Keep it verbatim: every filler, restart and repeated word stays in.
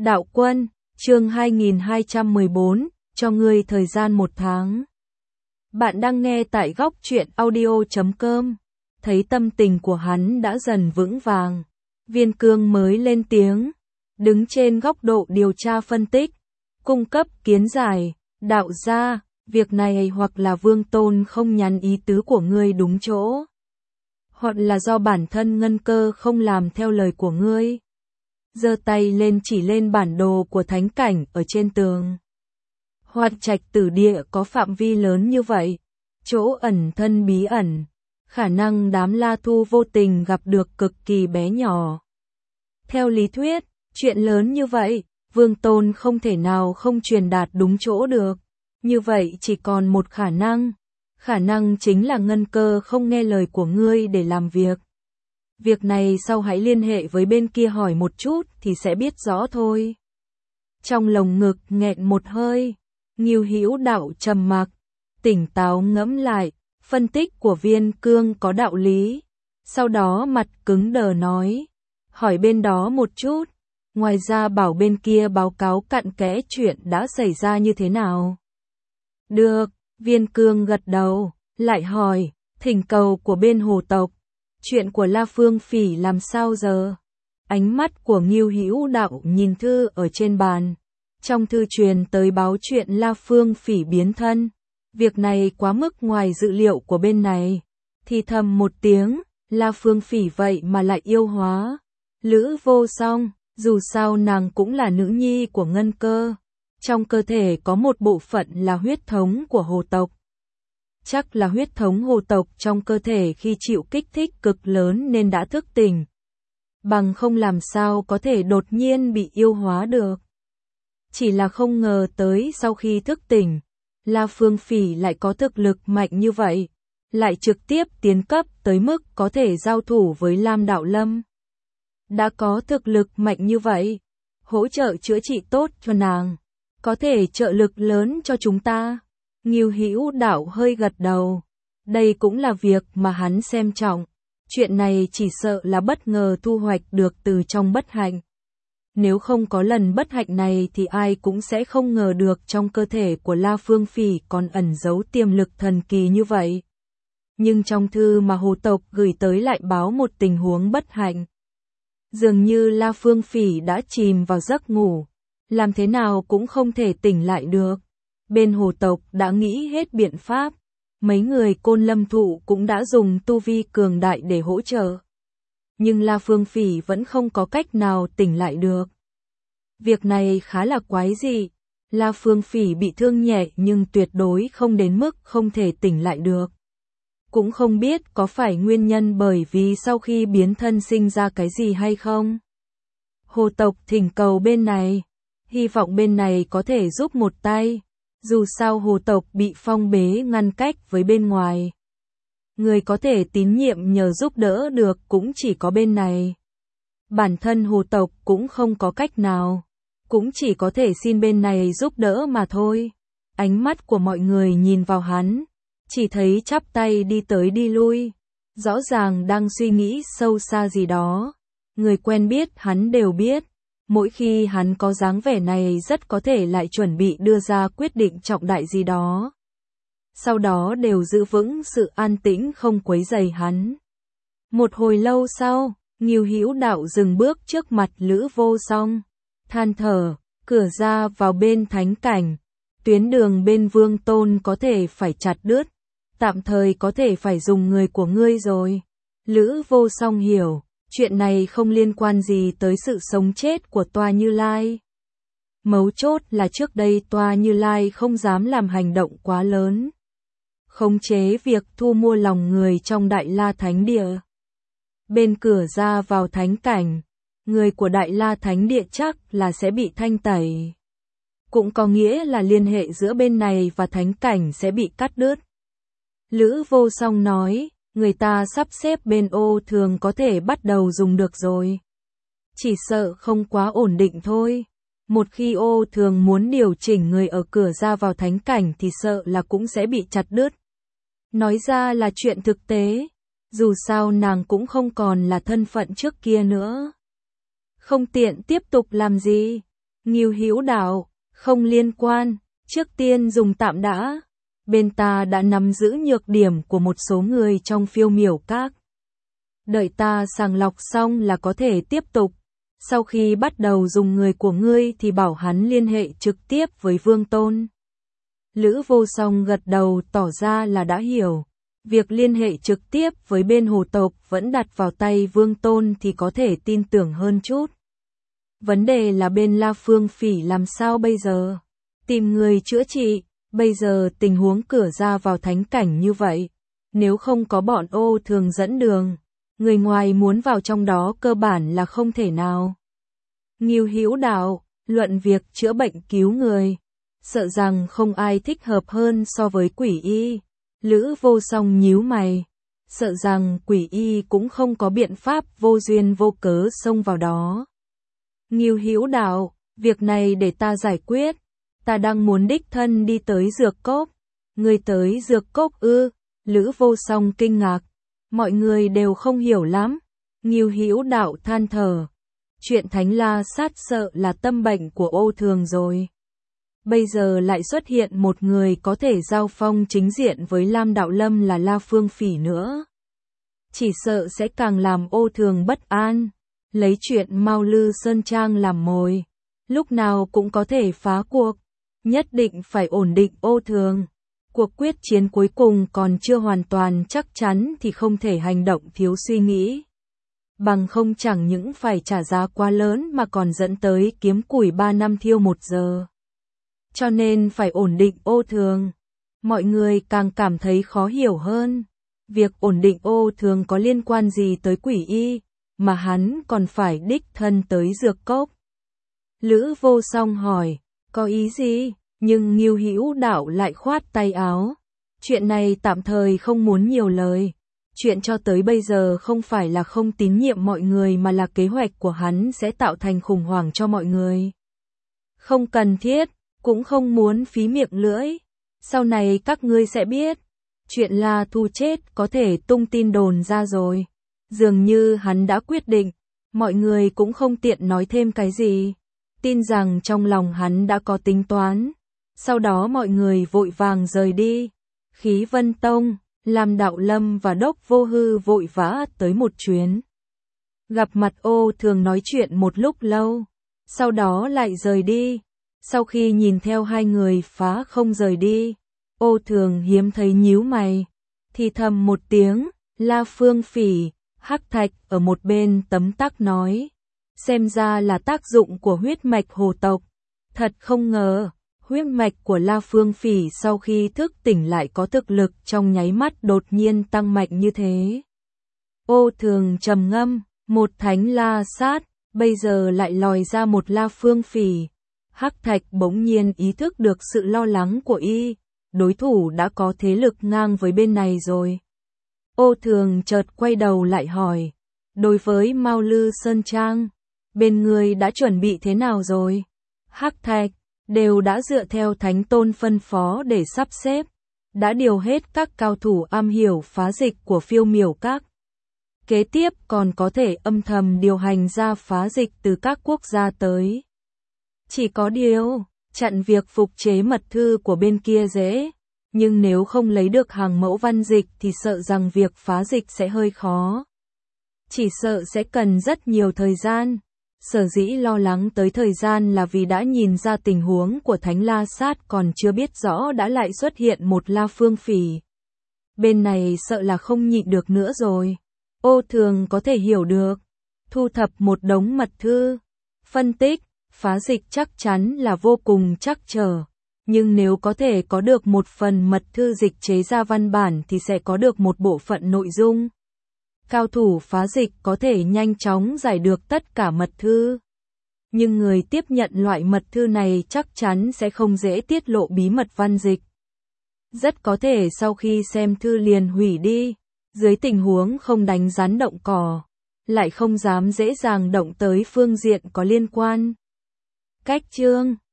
Đạo Quân, chương hai nghìn hai trăm mười bốn, cho ngươi thời gian một tháng. Bạn đang nghe tại góc truyện audio chấm com. Thấy tâm tình của hắn đã dần vững vàng, Viên Cương mới lên tiếng, đứng trên góc độ điều tra phân tích, cung cấp kiến giải, đạo gia, việc này hoặc là Vương Tôn không nhắn ý tứ của ngươi đúng chỗ, hoặc là do bản thân Ngân Cơ không làm theo lời của ngươi. Giơ tay lên chỉ lên bản đồ của thánh cảnh ở trên tường. Hoạt Trạch Tử Địa có phạm vi lớn như vậy, chỗ ẩn thân bí ẩn, khả năng đám La Thu vô tình gặp được cực kỳ bé nhỏ. Theo lý thuyết, chuyện lớn như vậy, Vương Tôn không thể nào không truyền đạt đúng chỗ được. Như vậy chỉ còn một khả năng, khả năng chính là Ngân Cơ không nghe lời của ngươi để làm việc. Việc này sau hãy liên hệ với bên kia hỏi một chút thì sẽ biết rõ thôi. Trong lồng ngực nghẹn một hơi, Ngưu Hữu Đạo trầm mặc, tỉnh táo ngẫm lại, phân tích của Viên Cương có đạo lý. Sau đó mặt cứng đờ nói, hỏi bên đó một chút, ngoài ra bảo bên kia báo cáo cặn kẽ chuyện đã xảy ra như thế nào. Được, Viên Cương gật đầu, lại hỏi, thỉnh cầu của bên Hồ tộc. Chuyện của La Phương Phỉ làm sao giờ? Ánh mắt của Ngưu Hữu Đạo nhìn thư ở trên bàn. Trong thư truyền tới báo chuyện La Phương Phỉ biến thân. Việc này quá mức ngoài dự liệu của bên này. Thì thầm một tiếng, La Phương Phỉ vậy mà lại yêu hóa. Lữ Vô Song, dù sao nàng cũng là nữ nhi của Ngân Cơ. Trong cơ thể có một bộ phận là huyết thống của Hồ tộc. Chắc là huyết thống Hồ tộc trong cơ thể khi chịu kích thích cực lớn nên đã thức tỉnh. Bằng không làm sao có thể đột nhiên bị yêu hóa được. Chỉ là không ngờ tới sau khi thức tỉnh, La Phương Phỉ lại có thực lực mạnh như vậy, lại trực tiếp tiến cấp tới mức có thể giao thủ với Lam Đạo Lâm. Đã có thực lực mạnh như vậy, hỗ trợ chữa trị tốt cho nàng, có thể trợ lực lớn cho chúng ta. Ngưu Hữu Đạo hơi gật đầu, đây cũng là việc mà hắn xem trọng, chuyện này chỉ sợ là bất ngờ thu hoạch được từ trong bất hạnh. Nếu không có lần bất hạnh này thì ai cũng sẽ không ngờ được trong cơ thể của La Phương Phỉ còn ẩn giấu tiềm lực thần kỳ như vậy. Nhưng trong thư mà Hồ tộc gửi tới lại báo một tình huống bất hạnh. Dường như La Phương Phỉ đã chìm vào giấc ngủ, làm thế nào cũng không thể tỉnh lại được. Bên Hồ tộc đã nghĩ hết biện pháp, mấy người Côn Lâm Thụ cũng đã dùng tu vi cường đại để hỗ trợ. Nhưng La Phương Phỉ vẫn không có cách nào tỉnh lại được. Việc này khá là quái dị, La Phương Phỉ bị thương nhẹ nhưng tuyệt đối không đến mức không thể tỉnh lại được. Cũng không biết có phải nguyên nhân bởi vì sau khi biến thân sinh ra cái gì hay không. Hồ tộc thỉnh cầu bên này, hy vọng bên này có thể giúp một tay. Dù sao Hồ tộc bị phong bế ngăn cách với bên ngoài. Người có thể tín nhiệm nhờ giúp đỡ được cũng chỉ có bên này. Bản thân Hồ tộc cũng không có cách nào, cũng chỉ có thể xin bên này giúp đỡ mà thôi. Ánh mắt của mọi người nhìn vào hắn, chỉ thấy chắp tay đi tới đi lui, rõ ràng đang suy nghĩ sâu xa gì đó. Người quen biết hắn đều biết. Mỗi khi hắn có dáng vẻ này rất có thể lại chuẩn bị đưa ra quyết định trọng đại gì đó. Sau đó đều giữ vững sự an tĩnh không quấy rầy hắn. Một hồi lâu sau, Ngưu Hữu Đạo dừng bước trước mặt Lữ Vô Song, than thở, cửa ra vào bên thánh cảnh, tuyến đường bên Vương Tôn có thể phải chặt đứt, tạm thời có thể phải dùng người của ngươi rồi. Lữ Vô Song hiểu. Chuyện này không liên quan gì tới sự sống chết của Toa Như Lai. Mấu chốt là trước đây Toa Như Lai không dám làm hành động quá lớn, khống chế việc thu mua lòng người trong Đại La Thánh Địa. Bên cửa ra vào thánh cảnh, người của Đại La Thánh Địa chắc là sẽ bị thanh tẩy. Cũng có nghĩa là liên hệ giữa bên này và thánh cảnh sẽ bị cắt đứt. Lữ Vô Song nói, người ta sắp xếp bên ô thường có thể bắt đầu dùng được rồi. Chỉ sợ không quá ổn định thôi. Một khi ô thường muốn điều chỉnh người ở cửa ra vào thánh cảnh thì sợ là cũng sẽ bị chặt đứt. Nói ra là chuyện thực tế. Dù sao nàng cũng không còn là thân phận trước kia nữa. Không tiện tiếp tục làm gì. Ngưu Hữu đạo, không liên quan, trước tiên dùng tạm đã. Bên ta đã nắm giữ nhược điểm của một số người trong phiêu miểu các. Đợi ta sàng lọc xong là có thể tiếp tục. Sau khi bắt đầu dùng người của ngươi thì bảo hắn liên hệ trực tiếp với Vương Tôn. Lữ Vô Song gật đầu tỏ ra là đã hiểu. Việc liên hệ trực tiếp với bên hồ tộc vẫn đặt vào tay Vương Tôn thì có thể tin tưởng hơn chút. Vấn đề là bên La Phương Phỉ làm sao bây giờ? Tìm người chữa trị, bây giờ tình huống cửa ra vào thánh cảnh như vậy. Nếu không có bọn Ô Thường dẫn đường, người ngoài muốn vào trong đó cơ bản là không thể nào. Ngưu Hữu đạo, luận việc chữa bệnh cứu người, sợ rằng không ai thích hợp hơn so với Quỷ Y. Lữ Vô Song nhíu mày, sợ rằng Quỷ Y cũng không có biện pháp vô duyên vô cớ xông vào đó. Ngưu Hữu đạo, việc này để ta giải quyết, ta đang muốn đích thân đi tới Dược Cốc. Ngươi tới Dược Cốc ư? Lữ Vô Song kinh ngạc, mọi người đều không hiểu lắm. Ngưu Hữu đạo than thở, chuyện Thánh La Sát sợ là tâm bệnh của Ô Thường rồi. Bây giờ lại xuất hiện một người có thể giao phong chính diện với Lam Đạo Lâm là La Phương Phỉ nữa. Chỉ sợ sẽ càng làm Ô Thường bất an, lấy chuyện Mao Lư Sơn Trang làm mồi, lúc nào cũng có thể phá cuộc, nhất định phải ổn định Ô Thường. Cuộc quyết chiến cuối cùng còn chưa hoàn toàn chắc chắn thì không thể hành động thiếu suy nghĩ. Bằng không chẳng những phải trả giá quá lớn mà còn dẫn tới kiếm củi ba năm thiêu một giờ. Cho nên phải ổn định Ô Thường. Mọi người càng cảm thấy khó hiểu hơn. Việc ổn định Ô Thường có liên quan gì tới Quỷ Y, mà hắn còn phải đích thân tới Dược Cốc. Lữ Vô Song hỏi, có ý gì? Nhưng Ngưu Hữu đạo lại khoát tay áo. Chuyện này tạm thời không muốn nhiều lời. Chuyện cho tới bây giờ không phải là không tín nhiệm mọi người mà là kế hoạch của hắn sẽ tạo thành khủng hoảng cho mọi người. Không cần thiết, cũng không muốn phí miệng lưỡi. Sau này các ngươi sẽ biết. Chuyện La Thu chết có thể tung tin đồn ra rồi. Dường như hắn đã quyết định, mọi người cũng không tiện nói thêm cái gì. Tin rằng trong lòng hắn đã có tính toán. Sau đó mọi người vội vàng rời đi. Khí Vân Tông, Lam Đạo Lâm và Đốc Vô Hư vội vã tới một chuyến. Gặp mặt Ô Thường nói chuyện một lúc lâu, sau đó lại rời đi. Sau khi nhìn theo hai người phá không rời đi, Ô Thường hiếm thấy nhíu mày, thì thầm một tiếng, La Phương Phỉ. Hắc Thạch ở một bên tấm tắc nói, xem ra là tác dụng của huyết mạch hồ tộc. Thật không ngờ, huyết mạch của La Phương Phỉ sau khi thức tỉnh lại có thực lực trong nháy mắt đột nhiên tăng mạnh như thế. Ô Thường trầm ngâm, một thánh La Sát, bây giờ lại lòi ra một La Phương Phỉ. Hắc Thạch bỗng nhiên ý thức được sự lo lắng của y, đối thủ đã có thế lực ngang với bên này rồi. Ô Thường chợt quay đầu lại hỏi, đối với Mao Lư Sơn Trang, bên người đã chuẩn bị thế nào rồi? Hắc Thạch, đều đã dựa theo Thánh Tôn phân phó để sắp xếp, đã điều hết các cao thủ am hiểu phá dịch của phiêu miểu các. Kế tiếp còn có thể âm thầm điều hành ra phá dịch từ các quốc gia tới. Chỉ có điều, chặn việc phục chế mật thư của bên kia dễ. Nhưng nếu không lấy được hàng mẫu văn dịch thì sợ rằng việc phá dịch sẽ hơi khó. Chỉ sợ sẽ cần rất nhiều thời gian. Sở dĩ lo lắng tới thời gian là vì đã nhìn ra tình huống của Thánh La Sát còn chưa biết rõ đã lại xuất hiện một La Phương Phỉ. Bên này sợ là không nhịn được nữa rồi. Ô Thường có thể hiểu được. Thu thập một đống mật thư. Phân tích, phá dịch chắc chắn là vô cùng trắc trở. Nhưng nếu có thể có được một phần mật thư dịch chế ra văn bản thì sẽ có được một bộ phận nội dung. Cao thủ phá dịch có thể nhanh chóng giải được tất cả mật thư. Nhưng người tiếp nhận loại mật thư này chắc chắn sẽ không dễ tiết lộ bí mật văn dịch. Rất có thể sau khi xem thư liền hủy đi, dưới tình huống không đánh rắn động cỏ, lại không dám dễ dàng động tới phương diện có liên quan. Cách chương